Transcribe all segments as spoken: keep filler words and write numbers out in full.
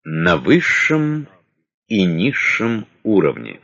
На высшем и низшем уровне.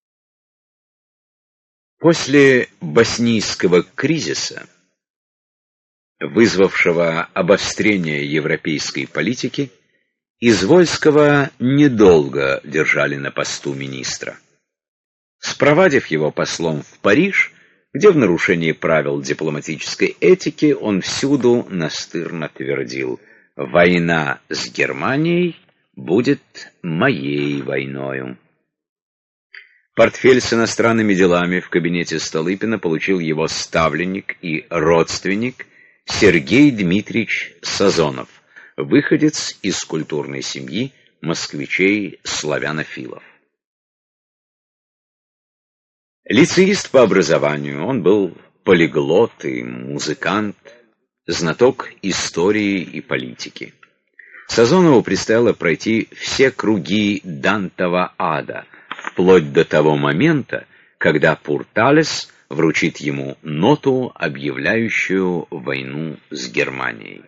После боснийского кризиса, вызвавшего обострение европейской политики, Извольского недолго держали на посту министра. Спровадив его послом в Париж, где в нарушении правил дипломатической этики он всюду настырно твердил: «Война с Германией будет моей войною». Портфель с иностранными делами в кабинете Столыпина получил его ставленник и родственник Сергей Дмитриевич Сазонов, выходец из культурной семьи москвичей-славянофилов. Лицеист по образованию, он был полиглот и музыкант, знаток истории и политики. Сазонову предстояло пройти все круги Дантова ада, вплоть до того момента, когда Пурталес вручит ему ноту, объявляющую войну с Германией.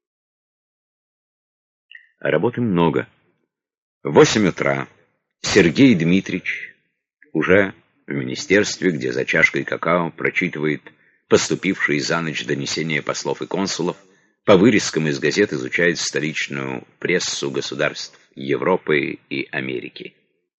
Работы много. В восемь утра Сергей Дмитриевич уже в министерстве, где за чашкой какао прочитывает поступившие за ночь донесения послов и консулов, по вырезкам из газет изучает столичную прессу государств Европы и Америки.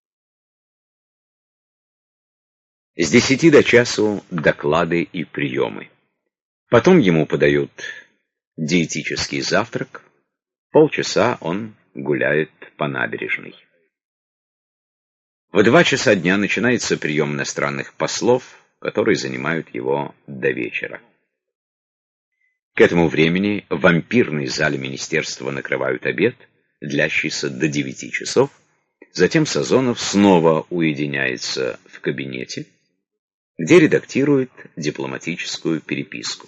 С десяти до часу доклады и приемы. Потом ему подают диетический завтрак. Полчаса он гуляет по набережной. В два часа дня начинается прием иностранных послов, которые занимают его до вечера. К этому времени в ампирной зале министерства накрывают обед, длящийся до девяти часов. Затем Сазонов снова уединяется в кабинете, где редактирует дипломатическую переписку.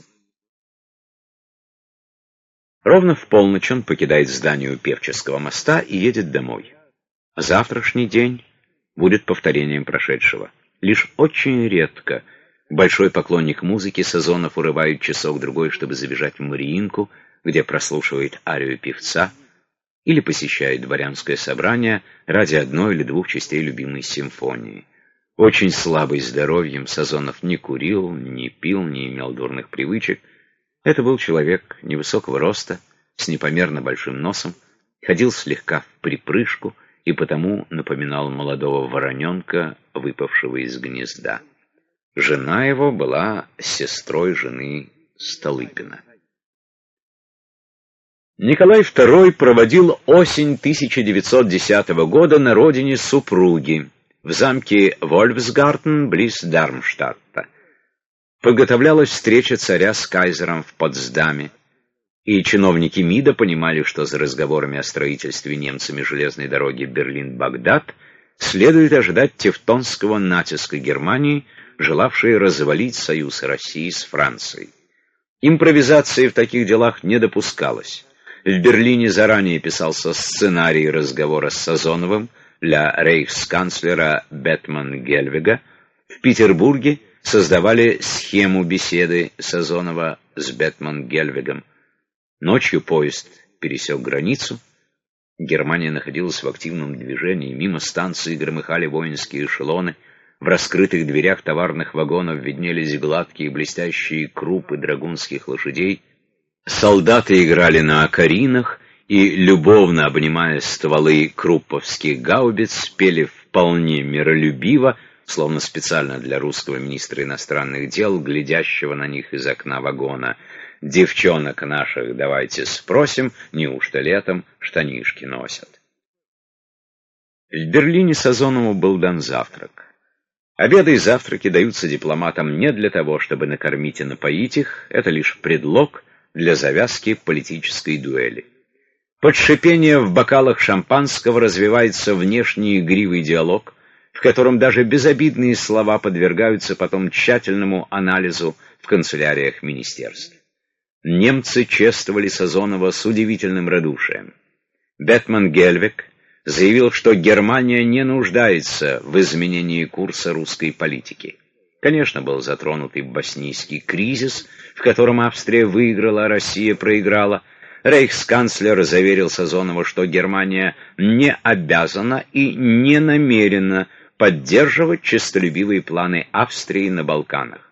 Ровно в полночь он покидает здание у Певческого моста и едет домой. Завтрашний день будет повторением прошедшего. Лишь очень редко большой поклонник музыки Сазонов урывает часок-другой, чтобы забежать в Мариинку, где прослушивает арию певца, или посещает дворянское собрание ради одной или двух частей любимой симфонии. Очень слабый здоровьем, Сазонов не курил, не пил, не имел дурных привычек. Это был человек невысокого роста, с непомерно большим носом, ходил слегка в припрыжку и потому напоминал молодого вороненка, выпавшего из гнезда. Жена его была сестрой жены Столыпина. Николай второй проводил осень тысяча девятьсот десятого года на родине супруги, в замке Вольфсгартен близ Дармштадта. Подготовлялась встреча царя с кайзером в Потсдаме, и чиновники МИДа понимали, что за разговорами о строительстве немцами железной дороги Берлин-Багдад следует ожидать тевтонского натиска Германии, желавшей развалить союз России с Францией. Импровизации в таких делах не допускалось. В Берлине заранее писался сценарий разговора с Сазоновым для рейхсканцлера Бетман-Гельвега. В Петербурге создавали схему беседы Сазонова с Бетман-Гельвегом. Ночью поезд пересек границу. Германия находилась в активном движении. Мимо станции громыхали воинские эшелоны. В раскрытых дверях товарных вагонов виднелись гладкие блестящие крупы драгунских лошадей. Солдаты играли на окаринах и, любовно обнимая стволы крупповских гаубиц, пели вполне миролюбиво, словно специально для русского министра иностранных дел, глядящего на них из окна вагона: «Девчонок наших давайте спросим, неужто летом штанишки носят?» В Берлине Сазонову был дан завтрак. Обеды и завтраки даются дипломатам не для того, чтобы накормить и напоить их, это лишь предлог для завязки политической дуэли. Под шипение в бокалах шампанского развивается внешний игривый диалог, в котором даже безобидные слова подвергаются потом тщательному анализу в канцеляриях министерств. Немцы чествовали Сазонова с удивительным радушием. Бетман-Гельвег заявил, что Германия не нуждается в изменении курса русской политики. Конечно, был затронут и боснийский кризис, в котором Австрия выиграла, а Россия проиграла. Рейхсканцлер заверил Сазонова, что Германия не обязана и не намерена поддерживать честолюбивые планы Австрии на Балканах.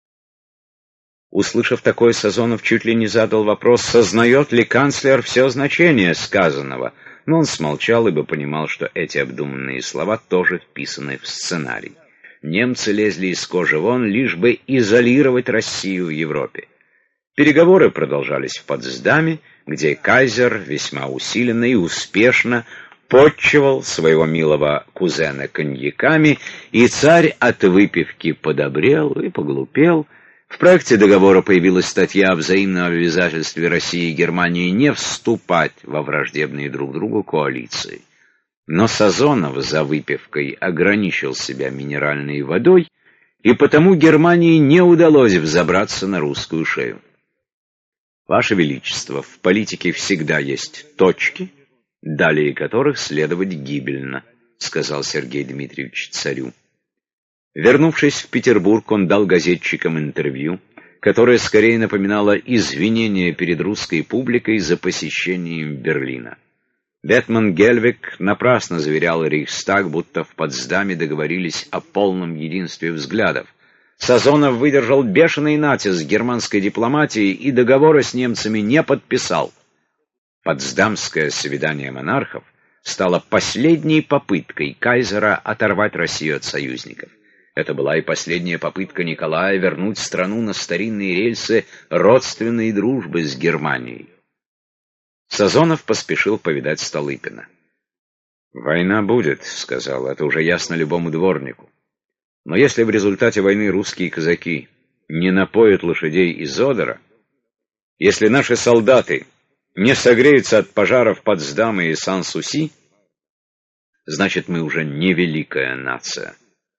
Услышав такое, Сазонов чуть ли не задал вопрос, сознает ли канцлер все значение сказанного, но он смолчал, ибо понимал, что эти обдуманные слова тоже вписаны в сценарий. Немцы лезли из кожи вон, лишь бы изолировать Россию в Европе. Переговоры продолжались в Потсдаме, где кайзер весьма усиленно и успешно подчивал своего милого кузена коньяками, и царь от выпивки подобрел и поглупел. В проекте договора появилась статья о взаимном обязательстве России и Германии не вступать во враждебные друг другу коалиции. Но Сазонов за выпивкой ограничил себя минеральной водой, и потому Германии не удалось взобраться на русскую шею. Ваше Величество, в политике всегда есть точки, далее которых следовать гибельно, сказал Сергей Дмитриевич царю. Вернувшись в Петербург, он дал газетчикам интервью, которое скорее напоминало извинение перед русской публикой за посещение им Берлина. Бетман Гельвек напрасно заверял Рейхстаг, будто в Потсдаме договорились о полном единстве взглядов. Сазонов выдержал бешеный натиск германской дипломатии и договора с немцами не подписал. Потсдамское свидание монархов стало последней попыткой кайзера оторвать Россию от союзников. Это была и последняя попытка Николая вернуть страну на старинные рельсы родственной дружбы с Германией. Сазонов поспешил повидать Столыпина. «Война будет», — сказал, — «это уже ясно любому дворнику. Но если в результате войны русские казаки не напоят лошадей из Одера, если наши солдаты не согреются от пожаров Потсдама и Сан-Суси, значит, мы уже не великая нация».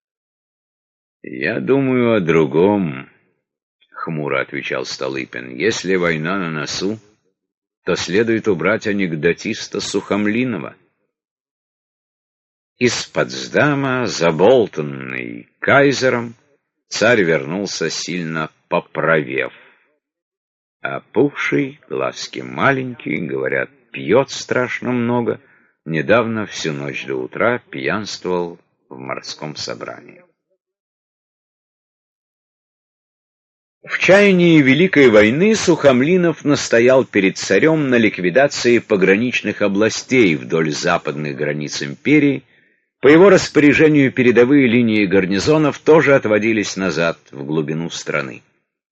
«Я думаю о другом», — хмуро отвечал Столыпин. «Если война на носу, то следует убрать анекдотиста Сухомлинова». Из Потсдама, заболтанный кайзером, царь вернулся сильно поправев. Опухший, глазки маленькие, говорят, пьет страшно много, недавно всю ночь до утра пьянствовал в морском собрании. В чаянии Великой войны Сухомлинов настоял перед царем на ликвидации пограничных областей вдоль западных границ империи. По его распоряжению передовые линии гарнизонов тоже отводились назад, в глубину страны.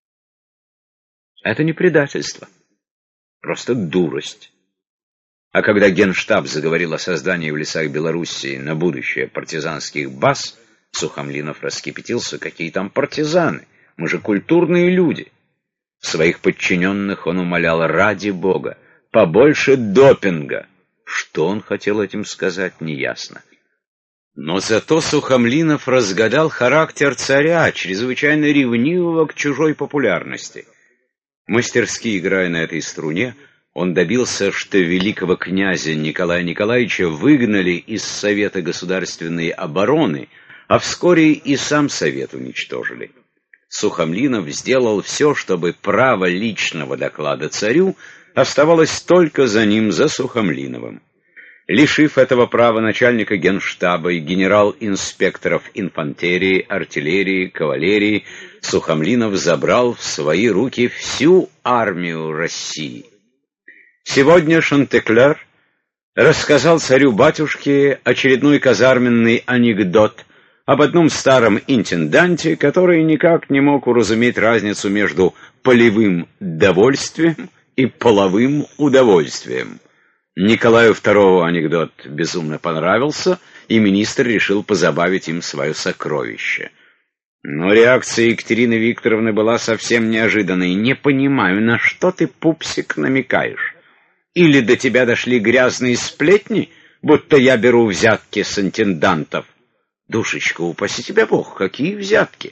Это не предательство, просто дурость. А когда Генштаб заговорил о создании в лесах Белоруссии на будущее партизанских баз, Сухомлинов раскипятился: какие там партизаны? Мы же культурные люди. Своих подчиненных он умолял: ради Бога, побольше допинга. Что он хотел этим сказать, неясно. Но зато Сухомлинов разгадал характер царя, чрезвычайно ревнивого к чужой популярности. Мастерски играя на этой струне, он добился, что великого князя Николая Николаевича выгнали из Совета Государственной обороны, а вскоре и сам Совет уничтожили. Сухомлинов сделал все, чтобы право личного доклада царю оставалось только за ним, за Сухомлиновым. Лишив этого права начальника генштаба и генерал-инспекторов инфантерии, артиллерии, кавалерии, Сухомлинов забрал в свои руки всю армию России. Сегодня Шантеклер рассказал царю-батюшке очередной казарменный анекдот об одном старом интенданте, который никак не мог уразуметь разницу между полевым довольствием и половым удовольствием. Николаю второму анекдот безумно понравился, и министр решил позабавить им свое сокровище. Но реакция Екатерины Викторовны была совсем неожиданной. «Не понимаю, на что ты, пупсик, намекаешь? Или до тебя дошли грязные сплетни, будто я беру взятки с интендантов?» «Душечка, упаси тебя Бог, какие взятки?»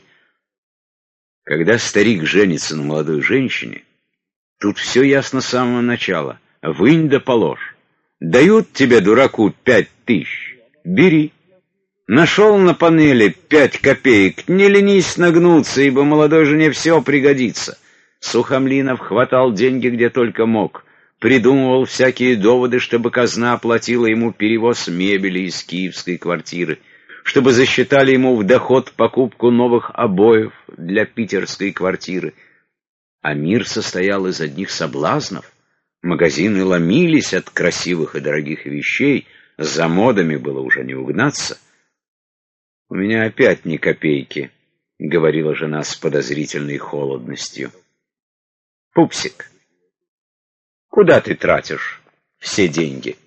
Когда старик женится на молодой женщине, тут все ясно с самого начала. Вынь да положь. Дают тебе, дураку, пять тысяч. Бери. Нашел на панели пять копеек. Не ленись нагнуться, ибо молодой жене все пригодится. Сухомлинов хватал деньги где только мог. придумывал всякие доводы, чтобы казна оплатила ему перевоз мебели из киевской квартиры, чтобы засчитали ему в доход покупку новых обоев для питерской квартиры. А мир состоял из одних соблазнов. Магазины ломились от красивых и дорогих вещей, за модами было уже не угнаться. «У меня опять ни копейки», — говорила жена с подозрительной холодностью. «Пупсик, куда ты тратишь все деньги?»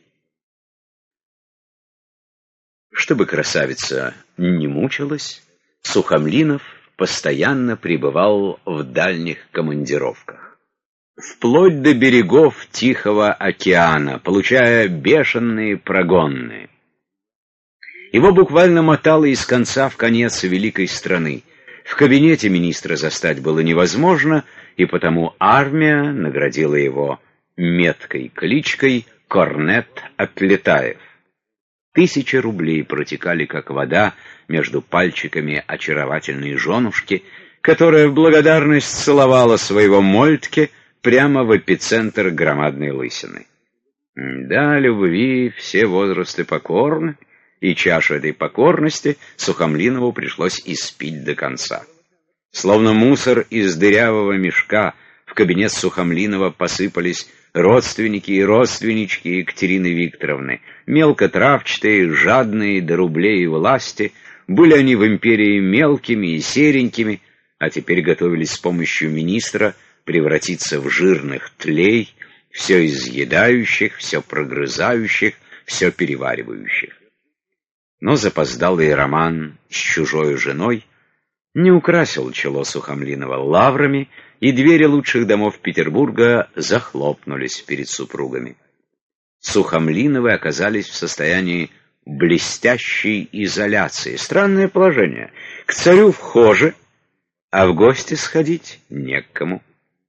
Чтобы красавица не мучилась, Сухомлинов постоянно пребывал в дальних командировках, вплоть до берегов Тихого океана, получая бешеные прогонные. Его буквально мотало из конца в конец великой страны. В кабинете министра застать было невозможно, и потому армия наградила его меткой кличкой «Корнет Отлетаев». Тысячи рублей протекали, как вода, между пальчиками очаровательной женушки, которая в благодарность целовала своего Мольтке прямо в эпицентр громадной лысины. Да, любви все возрасты покорны, и чашу этой покорности Сухомлинову пришлось испить до конца. Словно мусор из дырявого мешка в кабинет Сухомлинова посыпались родственники и родственнички Екатерины Викторовны, мелкотравчатые, жадные до рублей и власти. Были они в империи мелкими и серенькими, а теперь готовились с помощью министра превратиться в жирных тлей, все изъедающих, все прогрызающих, все переваривающих. Но запоздалый роман с чужой женой не украсил чело Сухомлинова лаврами, и двери лучших домов Петербурга захлопнулись перед супругами. Сухомлиновы оказались в состоянии блестящей изоляции. Странное положение. К царю вхоже, а в гости сходить не к кому.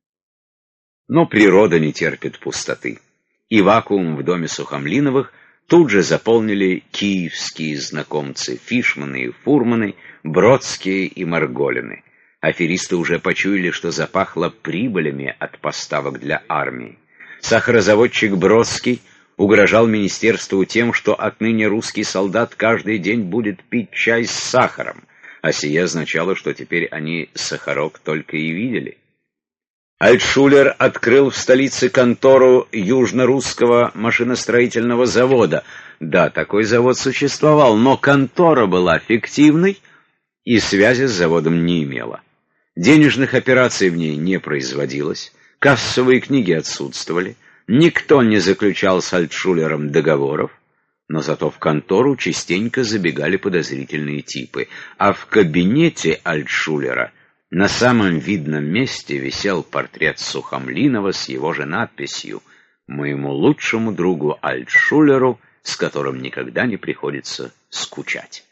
Но природа не терпит пустоты, и вакуум в доме Сухомлиновых тут же заполнили киевские знакомцы Фишманы и Фурманы, Бродские и Марголины. Аферисты уже почуяли, что запахло прибылями от поставок для армии. Сахарозаводчик Бродский угрожал министерству тем, что отныне русский солдат каждый день будет пить чай с сахаром, а сие означало, что теперь они сахарок только и видели. Альтшулер открыл в столице контору Южно-Русского машиностроительного завода. Да, такой завод существовал, но контора была фиктивной и связи с заводом не имела. Денежных операций в ней не производилось, кассовые книги отсутствовали, никто не заключал с Альтшулером договоров, но зато в контору частенько забегали подозрительные типы, а в кабинете Альтшулера на самом видном месте висел портрет Сухомлинова с его же надписью «Моему лучшему другу Альтшулеру, с которым никогда не приходится скучать».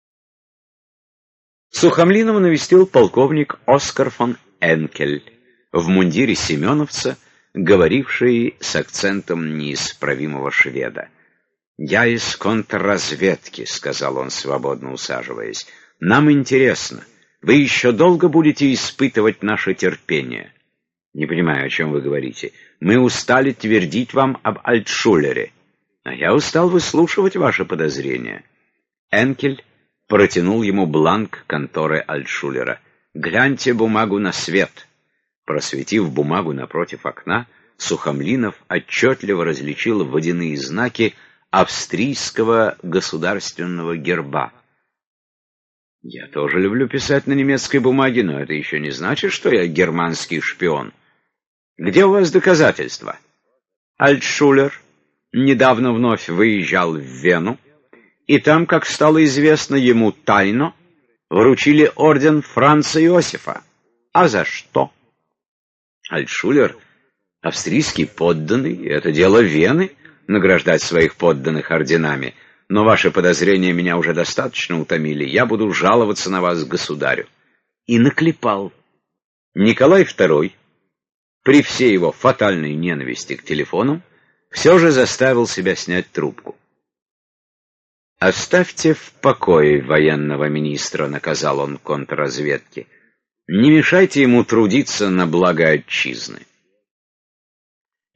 Сухомлинова навестил полковник Оскар фон Энкель в мундире семеновца, говоривший с акцентом неисправимого шведа. «Я из контрразведки», — сказал он, свободно усаживаясь. «Нам интересно. Вы еще долго будете испытывать наше терпение?» «Не понимаю, о чем вы говорите. Мы устали твердить вам об Альтшулере. А я устал выслушивать ваши подозрения». Энкель протянул ему бланк конторы Альтшулера. «Гляньте бумагу на свет». Просветив бумагу напротив окна, Сухомлинов отчетливо различил водяные знаки австрийского государственного герба. «Я тоже люблю писать на немецкой бумаге, но это еще не значит, что я германский шпион. Где у вас доказательства?» Альтшулер недавно вновь выезжал в Вену, и там, как стало известно ему тайно, вручили орден Франца Иосифа. А за что? Альтшулер — австрийский подданный, это дело Вены — награждать своих подданных орденами. Но ваши подозрения меня уже достаточно утомили. Я буду жаловаться на вас государю. И наклепал. Николай второй, при всей его фатальной ненависти к телефону, все же заставил себя снять трубку. «Оставьте в покое военного министра», — наказал он контрразведке. «Не мешайте ему трудиться на благо отчизны».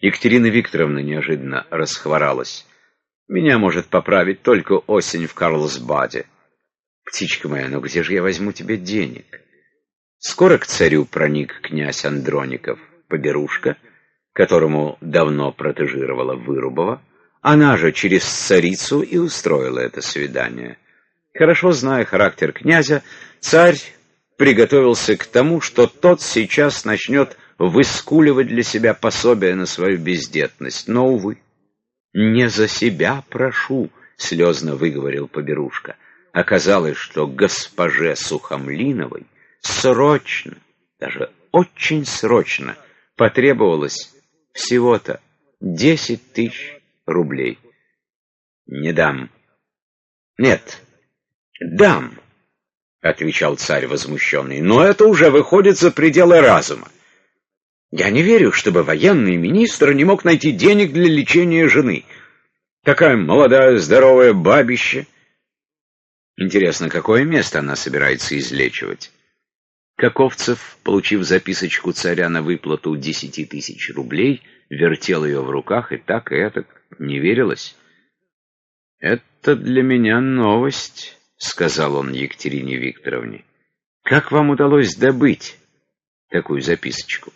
Екатерина Викторовна неожиданно расхворалась. «Меня может поправить только осень в Карлсбаде». «Птичка моя, ну где же я возьму тебе денег?» Скоро к царю проник князь Андроников, поберушка, которому давно протежировала Вырубова. Она же через царицу и устроила это свидание. Хорошо зная характер князя, царь приготовился к тому, что тот сейчас начнет выскуливать для себя пособие на свою бездетность. Но, увы, «Не за себя прошу», — слезно выговорил поберушка. Оказалось, что госпоже Сухомлиновой срочно, даже очень срочно, потребовалось всего-то десять тысяч рублей. «Не дам». «Нет, дам», — отвечал царь возмущенный, — «но это уже выходит за пределы разума. Я не верю, чтобы военный министр не мог найти денег для лечения жены. Такая молодая, здоровая бабища. Интересно, какое место она собирается излечивать?» Каковцев, получив записочку царя на выплату десяти тысяч рублей, вертел ее в руках и так и этак не верилось. «Это для меня новость», — сказал он Екатерине Викторовне. «Как вам удалось добыть такую записочку?»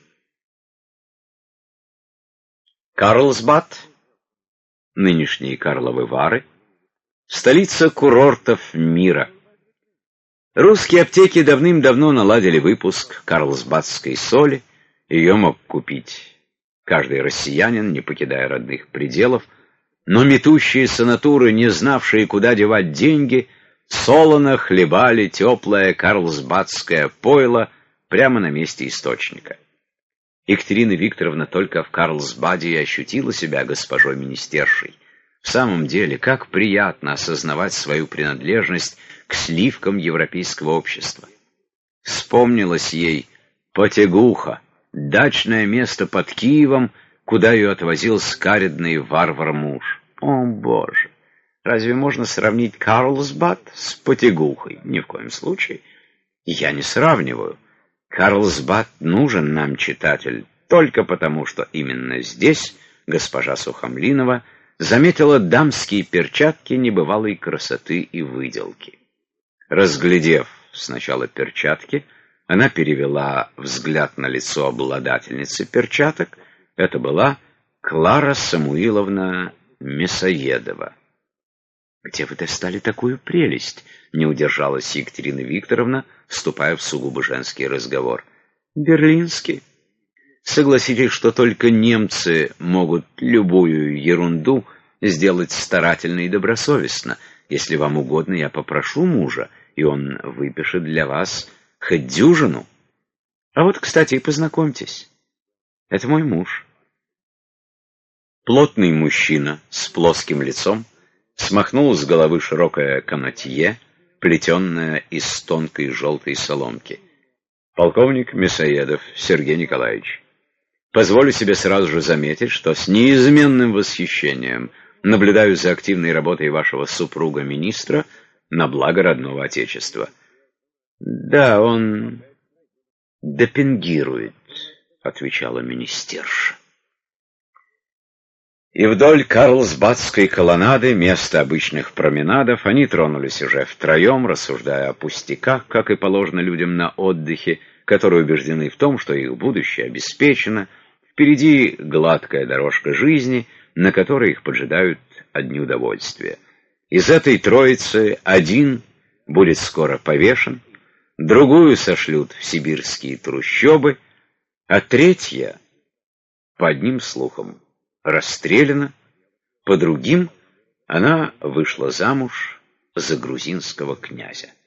Карлсбад, нынешние Карловы Вары, столица курортов мира. Русские аптеки давным-давно наладили выпуск карлсбадской соли. Ее мог купить каждый россиянин, не покидая родных пределов. Но метущиеся натуры, не знавшие, куда девать деньги, солоно хлебали теплое карлсбадское пойло прямо на месте источника. Екатерина Викторовна только в Карлсбаде и ощутила себя госпожой министершей. В самом деле, как приятно осознавать свою принадлежность к сливкам европейского общества. Вспомнилось ей Потягуха, дачное место под Киевом, куда ее отвозил скаредный варвар-муж. О, Боже! Разве можно сравнить Карлсбад с Потягухой? Ни в коем случае. Я не сравниваю. Карлсбад нужен нам, читатель, только потому, что именно здесь госпожа Сухомлинова заметила дамские перчатки небывалой красоты и выделки. Разглядев сначала перчатки, она перевела взгляд на лицо обладательницы перчаток. Это была Клара Самуиловна Мясоедова. «Где вы достали такую прелесть?» — не удержалась Екатерина Викторовна, вступая в сугубо женский разговор. «Берлинский. Согласитесь, что только немцы могут любую ерунду сделать старательно и добросовестно. Если вам угодно, я попрошу мужа, и он выпишет для вас хоть дюжину. А вот, кстати, и познакомьтесь. Это мой муж». Плотный мужчина с плоским лицом смахнул с головы широкое канатье, плетенное из тонкой желтой соломки. «Полковник Мясоедов Сергей Николаевич, позволю себе сразу же заметить, что с неизменным восхищением наблюдаю за активной работой вашего супруга-министра на благо родного Отечества». «Да, он депингирует», — отвечала министерша. И вдоль Карлсбадской колоннады, места обычных променадов, они тронулись уже втроем, рассуждая о пустяках, как и положено людям на отдыхе, которые убеждены в том, что их будущее обеспечено, впереди гладкая дорожка жизни, на которой их поджидают одни удовольствия. Из этой троицы один будет скоро повешен, другую сошлют в сибирские трущобы, а третья, по одним слухам, расстреляна, по другим она вышла замуж за грузинского князя.